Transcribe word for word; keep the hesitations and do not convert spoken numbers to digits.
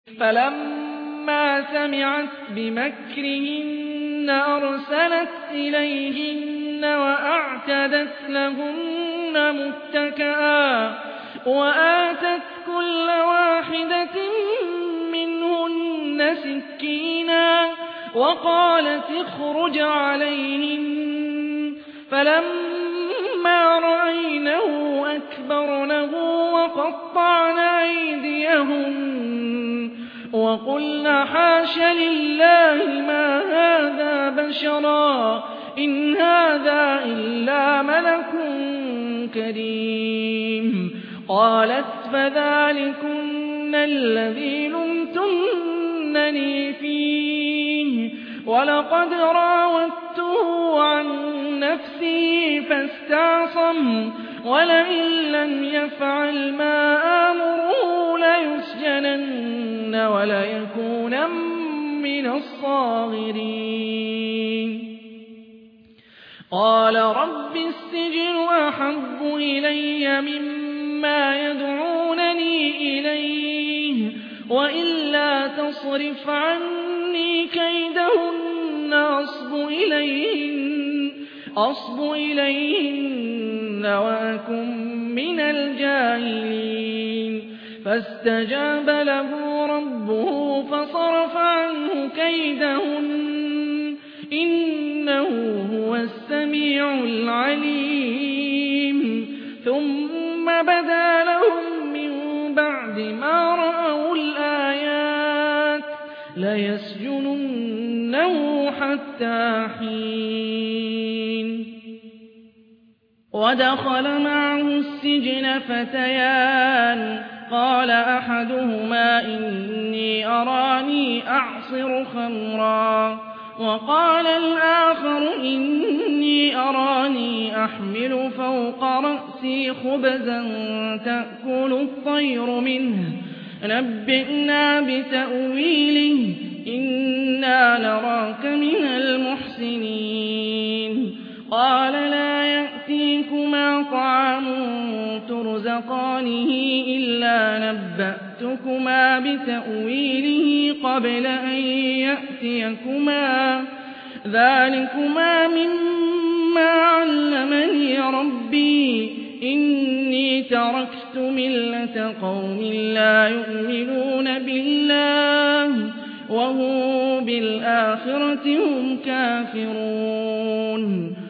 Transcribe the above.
فَلَمَّا سَمِعَتْ بِمَكْرِهِنَّ أَرْسَلَتْ إِلَيْهِنَّ وَأَعْتَدَتْ لَهُنَّ مُتَّكَأً وَآتَتْ كُلَّ وَاحِدَةٍ مِّنْهُنَّ سِكِّينًا وَقَالَتِ اخْرُجْ عَلَيْهِنَّ فَلَمَّا رَأَيْنَهُ أَكْبَرْنَهُ وَقَطَّعْنَ أَيْدِيَهُنَّ وَقُلْنَ حَاشَ لِلَّهِ مَا هَٰذَا بَشَرًا إِنْ هَٰذَا إِلَّا مَلَكٌ كَرِيمٌ قَالَتْ فَذَٰلِكُنَّ الَّذِي لُمْتُنَّنِي فِيهِ وَلَقَدْ رَاوَدتُّهُ عَن نَّفْسِهِ فَاسْتَعْصَمَ وَلَئِن لَّمْ يَفْعَلْ مَا آمُرُهُ لَيُسْجَنَنَّ وَلَيَكُونًا مِّنَ الصَّاغِرِينَ قَالَ رَبِّ السِّجْنُ أَحَبُّ إِلَيَّ مِمَّا يَدْعُونَنِي إِلَيْهِ وَإِلَّا تَصْرِفْ عَنِّي كَيْدَهُنَّ أَصْبُ إِلَيْهِنَّ وَأَكُن مِّنَ الْجَاهِلِينَ فَاسْتَجَابَ لَهُ رَبُّهُ فَصَرَفَ عَنْهُ كَيْدَهُنَّ إِنَّهُ هُوَ السَّمِيعُ الْعَلِيمُ ثُمَّ بَدَا لَهُم مِّن بَعْدِ مَا رَأَوُا الْآيَاتِ لَيَسْجُنُنَّهُ حَتَّىٰ حِينٍ وَدَخَلَ مَعَهُ السِّجْنَ فَتَيَانِ قَالَ أَحَدُهُمَا إِنِّي أَرَانِي أَعْصِرُ خَمْرًا وَقَالَ الْآخَرُ إِنِّي أَرَانِي أَحْمِلُ فَوْقَ رَأْسِي خُبْزًا تَأْكُلُ الطَّيْرُ مِنْهُ نَبِّئْنَا بِتَأْوِيلِهِ إِنَّا نَرَاكَ مِنَ الْمُحْسِنِينَ قَالَ لَا يَأْتِيكُمَا طَعَامٌ تُرْزَقَانِهِ إِلَّا نَبَّأْتُكُمَا بِتَأْوِيلِهِ قَبْلَ أَن يَأْتِيَكُمَا ذَٰلِكُمَا مِمَّا عَلَّمَنِي رَبِّي إِنِّي تَرَكْتُ مِلَّةَ قَوْمٍ لَّا يُؤْمِنُونَ بِاللَّهِ وَهُم بِالْآخِرَةِ هُمْ كَافِرُونَ